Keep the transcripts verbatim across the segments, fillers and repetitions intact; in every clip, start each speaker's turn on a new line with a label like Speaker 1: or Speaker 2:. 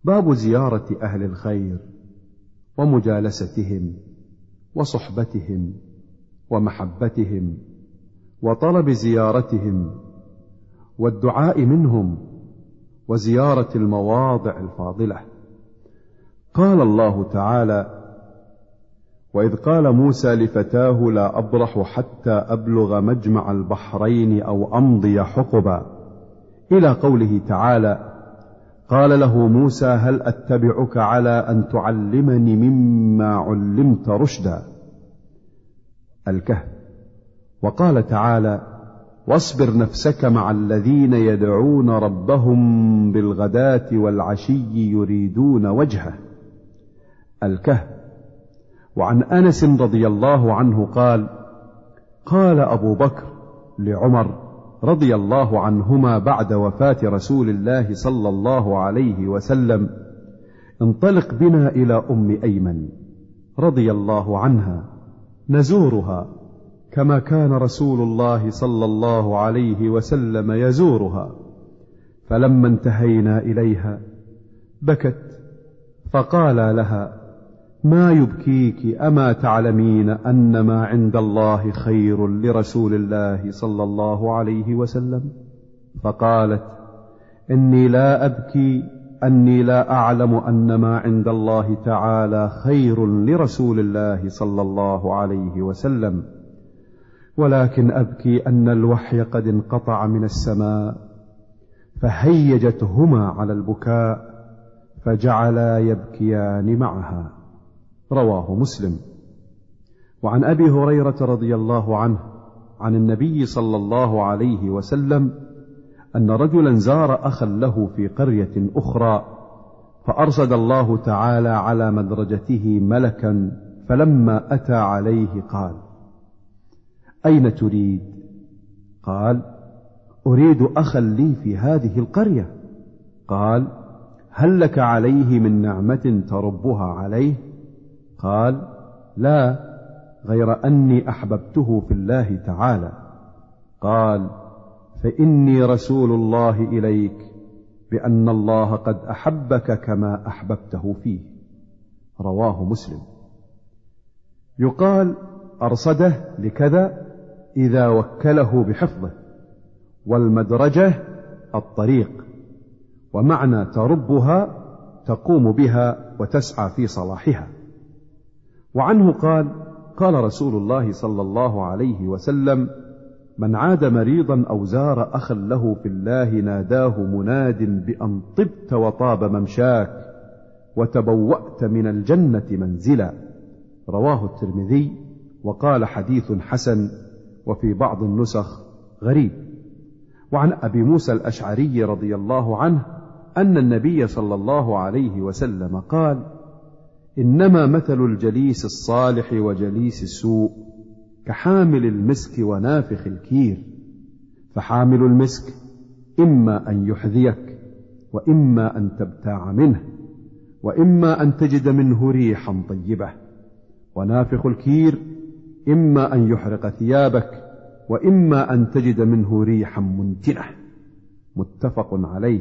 Speaker 1: باب زيارة أهل الخير ومجالستهم وصحبتهم ومحبتهم وطلب زيارتهم والدعاء منهم وزيارة المواضع الفاضلة. قال الله تعالى: وإذ قال موسى لفتاه لا أبرح حتى أبلغ مجمع البحرين أو أمضي حقبا، إلى قوله تعالى: قال له موسى هل أتبعك على أن تعلمني مما علمت رشدا، الكهف. وقال تعالى: واصبر نفسك مع الذين يدعون ربهم بالغداة والعشي يريدون وجهه، الكهف. وعن أنس رضي الله عنه قال: قال أبو بكر لعمر رضي الله عنهما بعد وفاة رسول الله صلى الله عليه وسلم: انطلق بنا إلى أم أيمن رضي الله عنها نزورها كما كان رسول الله صلى الله عليه وسلم يزورها. فلما انتهينا إليها بكت، فقال لها: ما يبكيك؟ أما تعلمين أن ما عند الله خير لرسول الله صلى الله عليه وسلم؟ فقالت: إني لا أبكي أني لا أعلم أن ما عند الله تعالى خير لرسول الله صلى الله عليه وسلم، ولكن أبكي أن الوحي قد انقطع من السماء. فهيجتهما على البكاء فجعلا يبكيان معها. رواه مسلم. وعن أبي هريرة رضي الله عنه عن النبي صلى الله عليه وسلم أن رجلا زار أخا له في قرية أخرى، فأرصد الله تعالى على مدرجته ملكا، فلما أتى عليه قال: أين تريد؟ قال: أريد أخا لي في هذه القرية. قال: هل لك عليه من نعمة تربها عليه؟ قال: لا، غير أني أحببته في الله تعالى. قال: فإني رسول الله إليك بأن الله قد أحبك كما أحببته فيه. رواه مسلم. يقال أرصده لكذا إذا وكله بحفظه، والمدرجة الطريق، ومعنى تربها تقوم بها وتسعى في صلاحها. وعنه قال: قال رسول الله صلى الله عليه وسلم: من عاد مريضا أو زار أخا له في الله ناداه مناد بأن طبت وطاب ممشاك وتبوأت من الجنة منزلا. رواه الترمذي، وقال حديث حسن، وفي بعض النسخ غريب. وعن أبي موسى الأشعري رضي الله عنه أن النبي صلى الله عليه وسلم قال: إنما مثل الجليس الصالح وجليس السوء كحامل المسك ونافخ الكير، فحامل المسك إما أن يحذيك، وإما أن تبتاع منه، وإما أن تجد منه ريحا طيبة، ونافخ الكير إما أن يحرق ثيابك، وإما أن تجد منه ريحا منتنة. متفق عليه.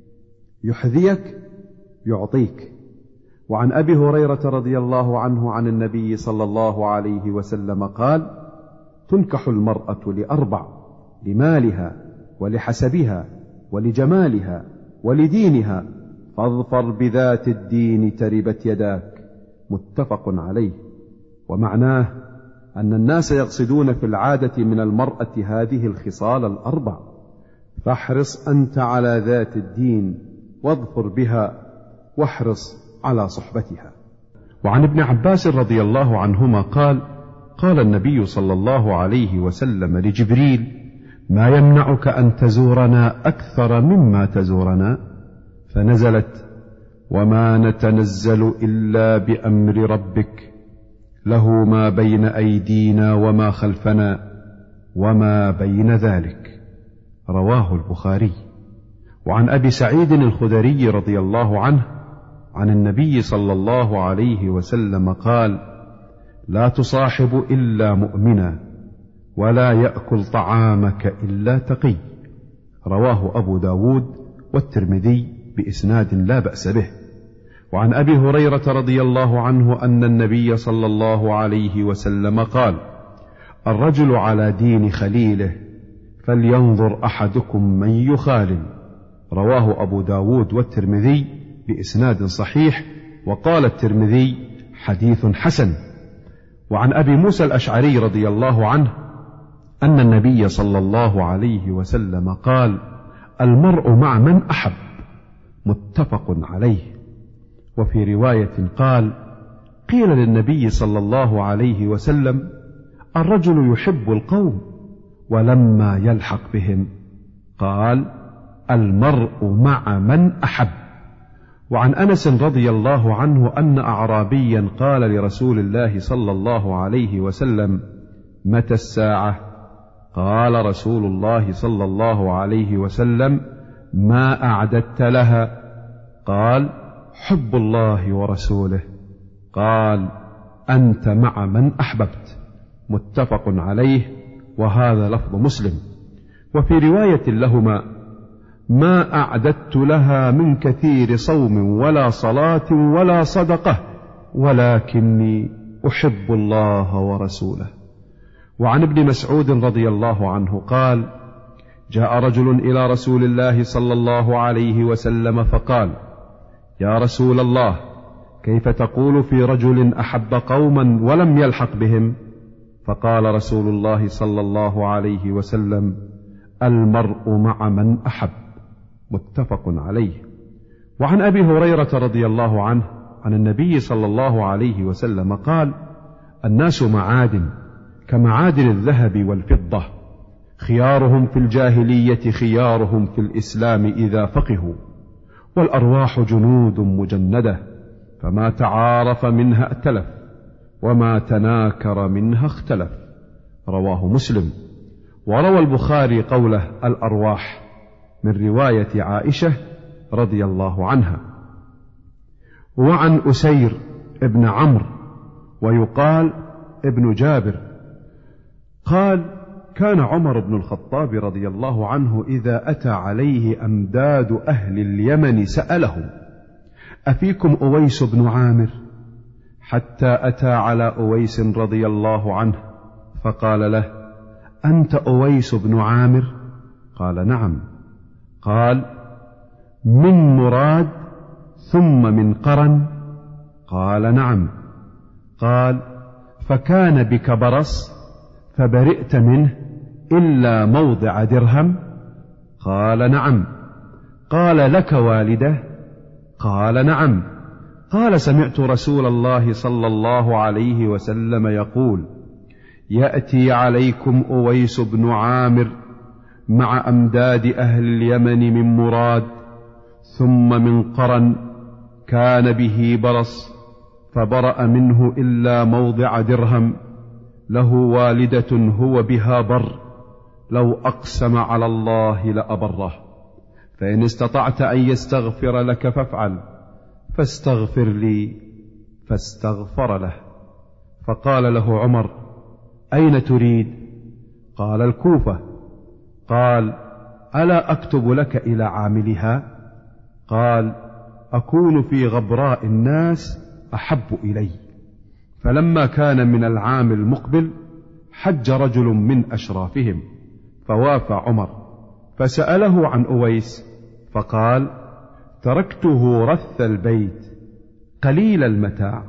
Speaker 1: يحذيك يعطيك. وعن أبي هريرة رضي الله عنه عن النبي صلى الله عليه وسلم قال: تنكح المرأة لأربع: لمالها ولحسبها ولجمالها ولدينها، فاظفر بذات الدين تربت يداك. متفق عليه. ومعناه أن الناس يقصدون في العادة من المرأة هذه الخصال الأربع، فاحرص أنت على ذات الدين واظفر بها، واحرص على صحبتها. وعن ابن عباس رضي الله عنهما قال: قال النبي صلى الله عليه وسلم لجبريل: ما يمنعك أن تزورنا أكثر مما تزورنا؟ فنزلت: وما نتنزل إلا بأمر ربك، له ما بين أيدينا وما خلفنا وما بين ذلك. رواه البخاري. وعن أبي سعيد الخدري رضي الله عنه عن النبي صلى الله عليه وسلم قال: لا تصاحب إلا مؤمنا، ولا يأكل طعامك إلا تقي. رواه أبو داود والترمذي بإسناد لا بأس به. وعن أبي هريرة رضي الله عنه أن النبي صلى الله عليه وسلم قال: الرجل على دين خليله فلينظر أحدكم من يخالل. رواه أبو داود والترمذي بإسناد صحيح، وقال الترمذي: حديث حسن. وعن أبي موسى الأشعري رضي الله عنه أن النبي صلى الله عليه وسلم قال: المرء مع من أحب، متفق عليه. وفي رواية قال: قيل للنبي صلى الله عليه وسلم: الرجل يحب القوم ولما يلحق بهم، قال: المرء مع من أحب. وعن أنس رضي الله عنه أن أعرابيا قال لرسول الله صلى الله عليه وسلم: متى الساعة؟ قال رسول الله صلى الله عليه وسلم: ما أعددت لها؟ قال: حب الله ورسوله. قال: أنت مع من أحببت، متفق عليه، وهذا لفظ مسلم. وفي رواية لهما: ما أعددت لها من كثير صوم ولا صلاة ولا صدقة، ولكني أحب الله ورسوله. وعن ابن مسعود رضي الله عنه قال: جاء رجل إلى رسول الله صلى الله عليه وسلم فقال: يا رسول الله، كيف تقول في رجل أحب قوما ولم يلحق بهم؟ فقال رسول الله صلى الله عليه وسلم: المرء مع من أحب، متفق عليه. وعن أبي هريرة رضي الله عنه عن النبي صلى الله عليه وسلم قال: الناس معادن كمعادن الذهب والفضة، خيارهم في الجاهلية خيارهم في الإسلام إذا فقهوا، والأرواح جنود مجندة، فما تعارف منها ائتلف، وما تناكر منها اختلف. رواه مسلم. وروى البخاري قوله الأرواح من رواية عائشة رضي الله عنها. وعن أسير ابن عمرو ويقال ابن جابر قال: كان عمر بن الخطاب رضي الله عنه إذا أتى عليه أمداد أهل اليمن سألهم: أفيكم أويس بن عامر؟ حتى أتى على أويس رضي الله عنه فقال له: أنت أويس بن عامر؟ قال: نعم. قال: من مراد ثم من قرن؟ قال: نعم. قال: فكان بك برص فبرئت منه إلا موضع درهم؟ قال: نعم. قال: لك والدة؟ قال: نعم. قال: سمعت رسول الله صلى الله عليه وسلم يقول: يأتي عليكم أويس بن عامر مع أمداد أهل اليمن من مراد ثم من قرن، كان به برص فبرأ منه إلا موضع درهم، له والدة هو بها بر، لو أقسم على الله لأبره، فإن استطعت أن يستغفر لك فافعل، فاستغفر لي، فاستغفر له. فقال له عمر: أين تريد؟ قال: الكوفة. قال: ألا أكتب لك إلى عاملها؟ قال: أكون في غبراء الناس أحب إلي. فلما كان من العام المقبل حج رجل من أشرافهم فوافى عمر فسأله عن أويس فقال: تركته رث البيت قليل المتاع.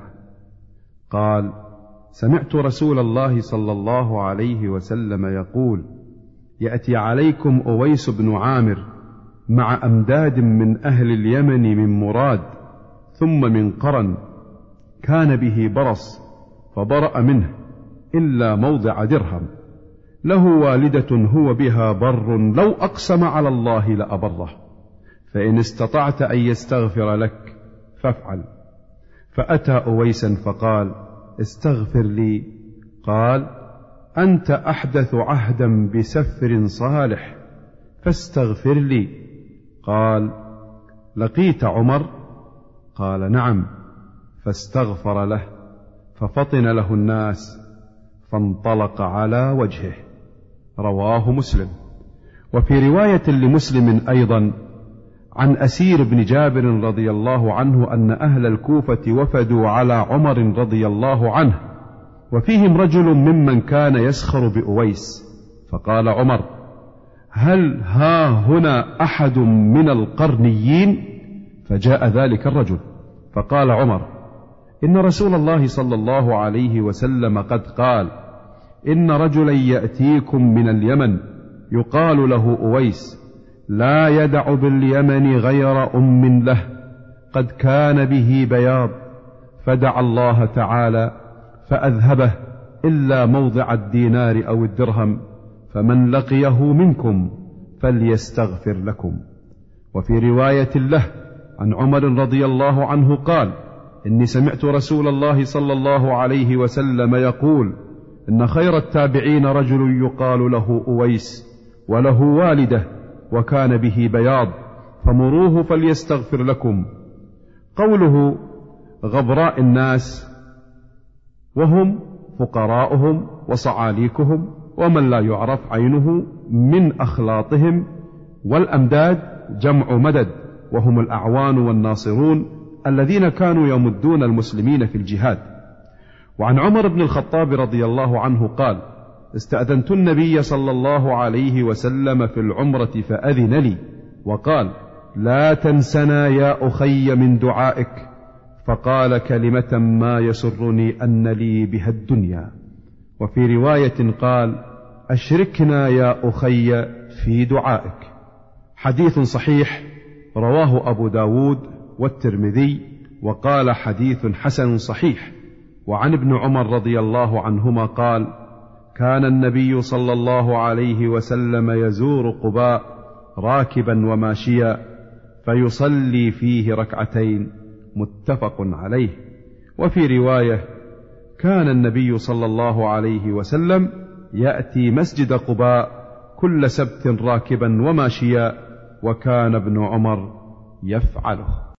Speaker 1: قال: سمعت رسول الله صلى الله عليه وسلم يقول: يأتي عليكم أويس بن عامر مع أمداد من أهل اليمن من مراد ثم من قرن، كان به برص فبرأ منه إلا موضع درهم، له والدة هو بها بر، لو أقسم على الله لأبره، فإن استطعت أن يستغفر لك فافعل. فأتى أويسا فقال: استغفر لي. قال: أنت أحدث عهدا بسفر صالح، فاستغفر لي. قال: لقيت عمر؟ قال: نعم. فاستغفر له ففطن له الناس فانطلق على وجهه. رواه مسلم. وفي رواية لمسلم أيضا: عن أسير بن جابر رضي الله عنه أن أهل الكوفة وفدوا على عمر رضي الله عنه، وفيهم رجل ممن كان يسخر بأويس، فقال عمر: هل ها هنا أحد من القرنيين؟ فجاء ذلك الرجل، فقال عمر: إن رسول الله صلى الله عليه وسلم قد قال: إن رجلا يأتيكم من اليمن يقال له أويس، لا يدع باليمن غير أم له قد كان به بياض، فدعا الله تعالى فأذهبه إلا موضع الدينار أو الدرهم، فمن لقيه منكم فليستغفر لكم. وفي رواية له عن عمر رضي الله عنه قال: إني سمعت رسول الله صلى الله عليه وسلم يقول: إن خير التابعين رجل يقال له أويس، وله والده وكان به بياض، فمروه فليستغفر لكم. قوله غبراء الناس وهم فقراؤهم وصعاليكهم ومن لا يعرف عينه من أخلاطهم، والأمداد جمع مدد، وهم الأعوان والناصرون الذين كانوا يمدون المسلمين في الجهاد. وعن عمر بن الخطاب رضي الله عنه قال: استأذنت النبي صلى الله عليه وسلم في العمرة فأذن لي وقال: لا تنسنا يا أخي من دعائك، فقال كلمة ما يسرني أن لي بها الدنيا. وفي رواية قال: أشركنا يا أخي في دعائك. حديث صحيح رواه أبو داود والترمذي، وقال حديث حسن صحيح. وعن ابن عمر رضي الله عنهما قال: كان النبي صلى الله عليه وسلم يزور قباء راكبا وماشيا فيصلي فيه ركعتين، متفق عليه. وفي رواية: كان النبي صلى الله عليه وسلم يأتي مسجد قباء كل سبت راكبا وماشيا، وكان ابن عمر يفعله.